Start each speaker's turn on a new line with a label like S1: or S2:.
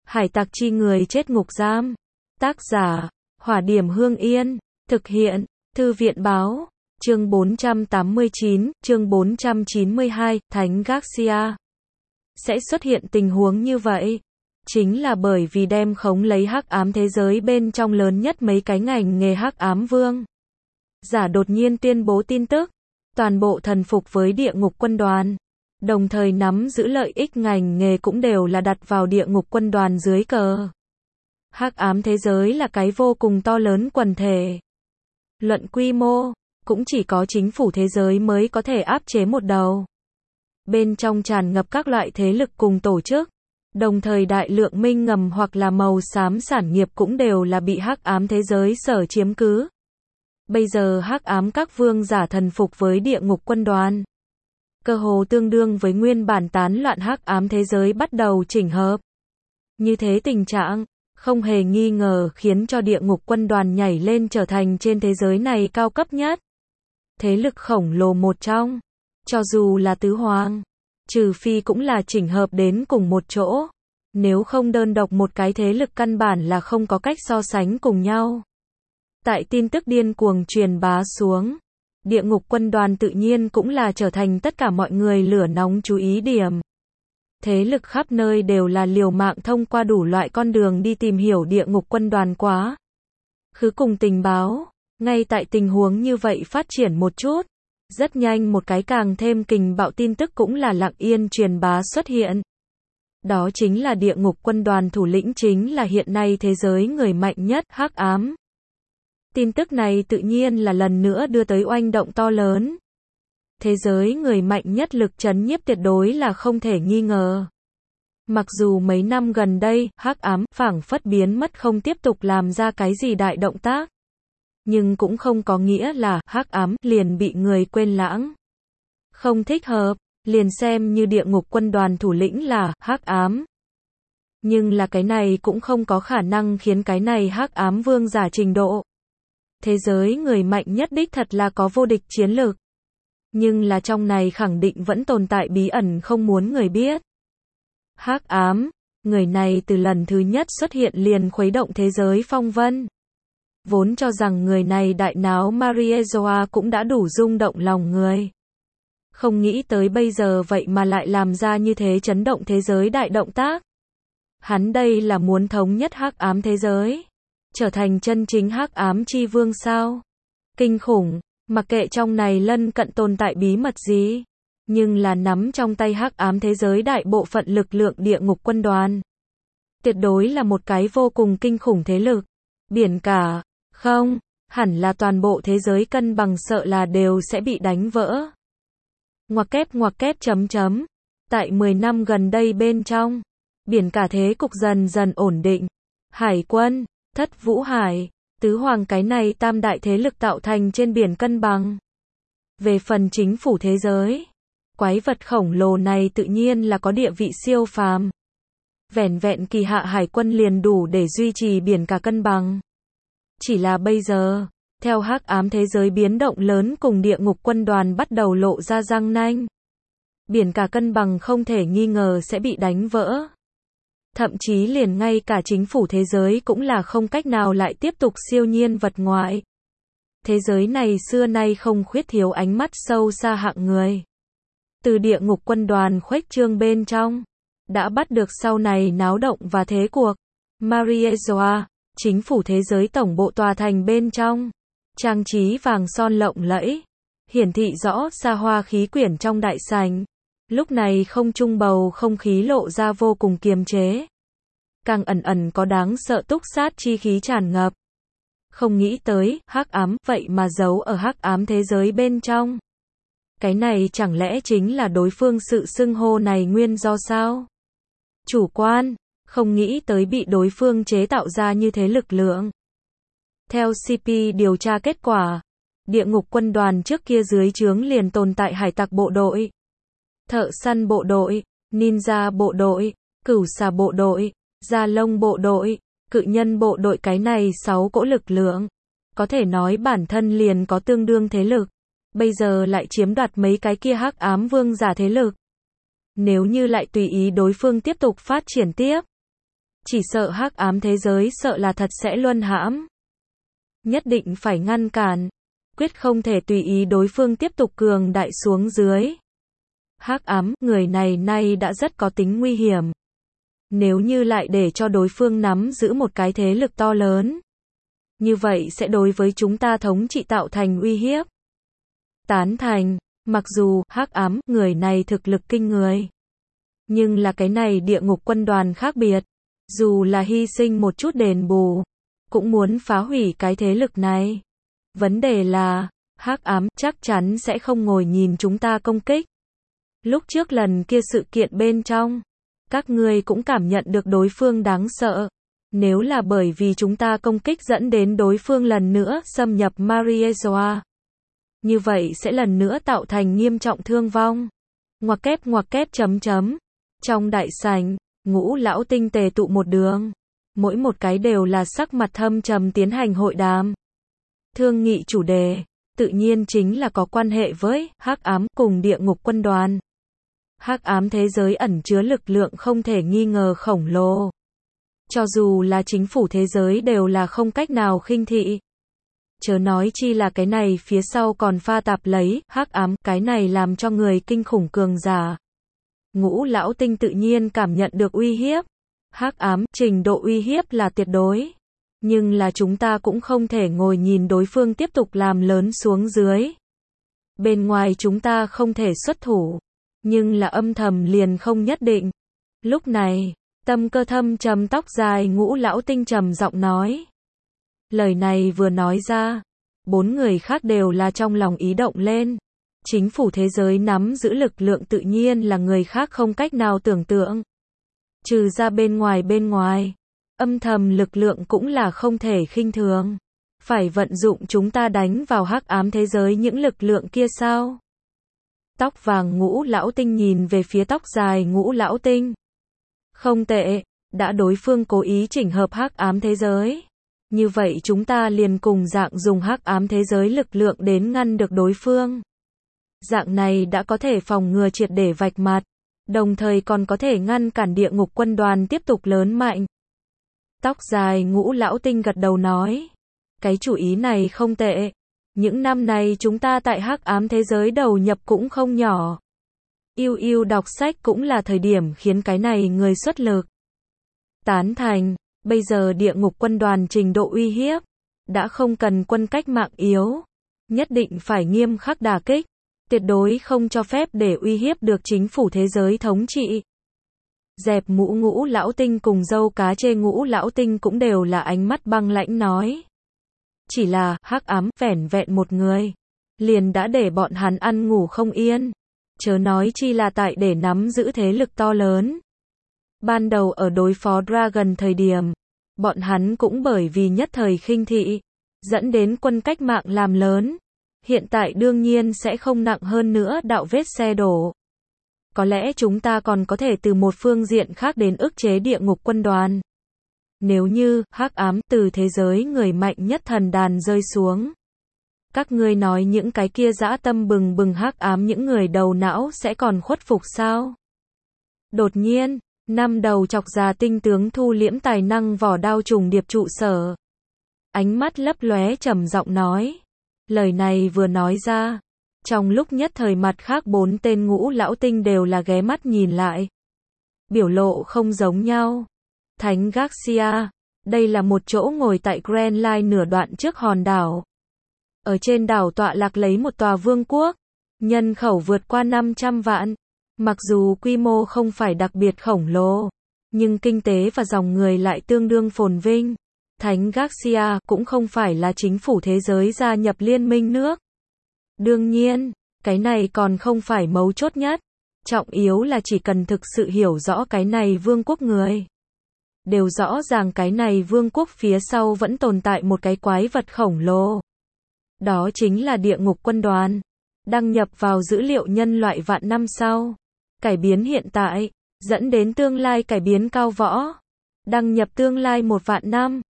S1: Hải tặc chi người chết ngục giam. Tác giả, Hỏa Điểm Hương Yên. Thực hiện, Thư viện báo. Chương 489, chương 492, Thánh Garcia. Sẽ xuất hiện tình huống như vậy. Chính là bởi vì đem khống lấy hắc ám thế giới bên trong lớn nhất mấy cái ngành nghề hắc ám vương giả đột nhiên tuyên bố tin tức, toàn bộ thần phục với địa ngục quân đoàn, đồng thời nắm giữ lợi ích ngành nghề cũng đều là đặt vào địa ngục quân đoàn dưới cờ. Hắc ám thế giới là cái vô cùng to lớn quần thể. Luận quy mô, cũng chỉ có chính phủ thế giới mới có thể áp chế một đầu. Bên trong tràn ngập các loại thế lực cùng tổ chức, đồng thời đại lượng minh ngầm hoặc là màu xám sản nghiệp cũng đều là bị hắc ám thế giới sở chiếm cứ. Bây giờ hắc ám các vương giả thần phục với địa ngục quân đoàn, cơ hồ tương đương với nguyên bản tán loạn hắc ám thế giới bắt đầu chỉnh hợp. Như thế tình trạng, không hề nghi ngờ khiến cho địa ngục quân đoàn nhảy lên trở thành trên thế giới này cao cấp nhất thế lực khổng lồ một trong. Cho dù là tứ hoàng, trừ phi cũng là chỉnh hợp đến cùng một chỗ, nếu không đơn độc một cái thế lực căn bản là không có cách so sánh cùng nhau. Tại tin tức điên cuồng truyền bá xuống, địa ngục quân đoàn tự nhiên cũng là trở thành tất cả mọi người lửa nóng chú ý điểm. Thế lực khắp nơi đều là liều mạng thông qua đủ loại con đường đi tìm hiểu địa ngục quân đoàn quá khứ cùng tình báo. Ngay tại tình huống như vậy phát triển một chút, rất nhanh một cái càng thêm kình bạo tin tức cũng là lặng yên truyền bá xuất hiện. Đó chính là địa ngục quân đoàn thủ lĩnh chính là hiện nay thế giới người mạnh nhất, hắc ám. Tin tức này tự nhiên là lần nữa đưa tới oanh động to lớn. Thế giới người mạnh nhất lực trấn nhiếp tuyệt đối là không thể nghi ngờ. Mặc dù mấy năm gần đây, hắc ám phảng phất biến mất không tiếp tục làm ra cái gì đại động tác, nhưng cũng không có nghĩa là hắc ám liền bị người quên lãng. Không thích hợp, liền xem như địa ngục quân đoàn thủ lĩnh là hắc ám. Nhưng là cái này cũng không có khả năng khiến cái này hắc ám vương giả trình độ. Thế giới người mạnh nhất đích thật là có vô địch chiến lược. Nhưng là trong này khẳng định vẫn tồn tại bí ẩn không muốn người biết. Hắc ám, người này từ lần thứ nhất xuất hiện liền khuấy động thế giới phong vân. Vốn cho rằng người này đại náo Mariezoa cũng đã đủ rung động lòng người. Không nghĩ tới bây giờ vậy mà lại làm ra như thế chấn động thế giới đại động tác. Hắn đây là muốn thống nhất hắc ám thế giới, trở thành chân chính hắc ám chi vương sao? Kinh khủng, mặc kệ trong này lân cận tồn tại bí mật gì, nhưng là nắm trong tay hắc ám thế giới đại bộ phận lực lượng địa ngục quân đoàn. Tuyệt đối là một cái vô cùng kinh khủng thế lực. Biển cả, không, hẳn là toàn bộ thế giới cân bằng sợ là đều sẽ bị đánh vỡ. Ngoặc kép chấm chấm. Tại 10 năm gần đây bên trong, biển cả thế cục dần dần ổn định. Hải quân, Thất Vũ Hải, Tứ Hoàng cái này tam đại thế lực tạo thành trên biển cân bằng. Về phần chính phủ thế giới, quái vật khổng lồ này tự nhiên là có địa vị siêu phàm. Vẻn vẹn kỳ hạ hải quân liền đủ để duy trì biển cả cân bằng. Chỉ là bây giờ, theo hắc ám thế giới biến động lớn cùng địa ngục quân đoàn bắt đầu lộ ra răng nanh, biển cả cân bằng không thể nghi ngờ sẽ bị đánh vỡ. Thậm chí liền ngay cả chính phủ thế giới cũng là không cách nào lại tiếp tục siêu nhiên vật ngoại. Thế giới này xưa nay không khuyết thiếu ánh mắt sâu xa hạng người. Từ địa ngục quân đoàn khuếch trương bên trong, đã bắt được sau này náo động và thế cuộc. Mariezoa, chính phủ thế giới tổng bộ tòa thành bên trong, trang trí vàng son lộng lẫy, hiển thị rõ xa hoa khí quyển trong đại sảnh. Lúc này không trung bầu không khí lộ ra vô cùng kiềm chế, càng ẩn ẩn có đáng sợ túc sát chi khí tràn ngập. Không nghĩ tới, hắc ám, vậy mà giấu ở hắc ám thế giới bên trong. Cái này chẳng lẽ chính là đối phương sự xưng hô này nguyên do sao? Chủ quan, không nghĩ tới bị đối phương chế tạo ra như thế lực lượng. Theo CP điều tra kết quả, địa ngục quân đoàn trước kia dưới trướng liền tồn tại hải tặc bộ đội, thợ săn bộ đội, ninja bộ đội, cửu xà bộ đội, da lông bộ đội, cự nhân bộ đội, cái này 6 cỗ lực lượng. Có thể nói bản thân liền có tương đương thế lực. Bây giờ lại chiếm đoạt mấy cái kia hắc ám vương giả thế lực. Nếu như lại tùy ý đối phương tiếp tục phát triển tiếp, Chỉ sợ hắc ám thế giới sợ là thật sẽ luân hãm. Nhất định phải ngăn cản. Quyết không thể tùy ý đối phương tiếp tục cường đại xuống dưới. Hắc ám, người này nay đã rất có tính nguy hiểm. Nếu như lại để cho đối phương nắm giữ một cái thế lực to lớn, như vậy sẽ đối với chúng ta thống trị tạo thành uy hiếp. Tán thành, mặc dù hắc ám, người này thực lực kinh người, nhưng là cái này địa ngục quân đoàn khác biệt, dù là hy sinh một chút đền bù, cũng muốn phá hủy cái thế lực này. Vấn đề là, hắc ám chắc chắn sẽ không ngồi nhìn chúng ta công kích. Lúc trước lần kia sự kiện bên trong, các ngươi cũng cảm nhận được đối phương đáng sợ. Nếu là bởi vì chúng ta công kích dẫn đến đối phương lần nữa xâm nhập Mariezoa, như vậy sẽ lần nữa tạo thành nghiêm trọng thương vong. Ngoặc kép chấm. Trong đại sảnh, ngũ lão tinh tề tụ một đường. Mỗi một cái đều là sắc mặt thâm trầm tiến hành hội đàm. Thương nghị chủ đề, tự nhiên chính là có quan hệ với hắc ám cùng địa ngục quân đoàn. Hắc ám thế giới ẩn chứa lực lượng không thể nghi ngờ khổng lồ. Cho dù là chính phủ thế giới đều là không cách nào khinh thị. Chớ nói chi là cái này phía sau còn pha tạp lấy hắc ám, cái này làm cho người kinh khủng cường giả. Ngũ lão tinh tự nhiên cảm nhận được uy hiếp. Hắc ám, trình độ uy hiếp là tuyệt đối. Nhưng là chúng ta cũng không thể ngồi nhìn đối phương tiếp tục làm lớn xuống dưới. Bên ngoài chúng ta không thể xuất thủ, nhưng là âm thầm liền không nhất định. Lúc này, tâm cơ thâm trầm tóc dài ngũ lão tinh trầm giọng nói. Lời này vừa nói ra, bốn người khác đều là trong lòng ý động lên. Chính phủ thế giới nắm giữ lực lượng tự nhiên là người khác không cách nào tưởng tượng. Trừ ra bên ngoài, âm thầm lực lượng cũng là không thể khinh thường. Phải vận dụng chúng ta đánh vào hắc ám thế giới những lực lượng kia sao? Tóc vàng ngũ lão tinh nhìn về phía tóc dài ngũ lão tinh. Không tệ, đã đối phương cố ý chỉnh hợp hắc ám thế giới. Như vậy chúng ta liền cùng dạng dùng hắc ám thế giới lực lượng đến ngăn được đối phương. Dạng này đã có thể phòng ngừa triệt để vạch mặt, đồng thời còn có thể ngăn cản địa ngục quân đoàn tiếp tục lớn mạnh. Tóc dài ngũ lão tinh gật đầu nói. Cái chủ ý này không tệ. Những năm này chúng ta tại hắc ám thế giới đầu nhập cũng không nhỏ. Yêu đọc sách cũng là thời điểm khiến cái này người xuất lực. Tán thành, bây giờ địa ngục quân đoàn trình độ uy hiếp, đã không cần quân cách mạng yếu. Nhất định phải nghiêm khắc đả kích, tuyệt đối không cho phép để uy hiếp được chính phủ thế giới thống trị. Dẹp mũ ngũ lão tinh cùng dâu cá chê ngũ lão tinh cũng đều là ánh mắt băng lãnh nói. Chỉ là hắc ám vẻn vẹn một người, liền đã để bọn hắn ăn ngủ không yên. Chớ nói chi là tại để nắm giữ thế lực to lớn. Ban đầu ở đối phó Dragon thời điểm, bọn hắn cũng bởi vì nhất thời khinh thị, dẫn đến quân cách mạng làm lớn. Hiện tại đương nhiên sẽ không nặng hơn nữa đạo vết xe đổ. Có lẽ chúng ta còn có thể từ một phương diện khác đến ức chế địa ngục quân đoàn. Nếu như hắc ám từ thế giới người mạnh nhất thần đàn rơi xuống, các ngươi nói những cái kia dã tâm bừng bừng hắc ám những người đầu não sẽ còn khuất phục sao? Đột nhiên, năm đầu chọc già tinh tướng thu liễm tài năng vỏ đao trùng điệp trụ sở. Ánh mắt lấp lóe trầm giọng nói. Lời này vừa nói ra, trong lúc nhất thời mặt khác bốn tên ngũ lão tinh đều là ghé mắt nhìn lại. Biểu lộ không giống nhau. Thánh Garcia, đây là một chỗ ngồi tại Grand Line nửa đoạn trước hòn đảo. Ở trên đảo tọa lạc lấy một tòa vương quốc, nhân khẩu vượt qua 500 vạn. Mặc dù quy mô không phải đặc biệt khổng lồ, nhưng kinh tế và dòng người lại tương đương phồn vinh. Thánh Garcia cũng không phải là chính phủ thế giới gia nhập liên minh nước. Đương nhiên, cái này còn không phải mấu chốt nhất. Trọng yếu là chỉ cần thực sự hiểu rõ cái này vương quốc người. Đều rõ ràng cái này vương quốc phía sau vẫn tồn tại một cái quái vật khổng lồ. Đó chính là địa ngục quân đoàn. Đăng nhập vào dữ liệu nhân loại vạn năm sau. Cải biến hiện tại, dẫn đến tương lai cải biến cao võ. Đăng nhập tương lai 1 vạn năm.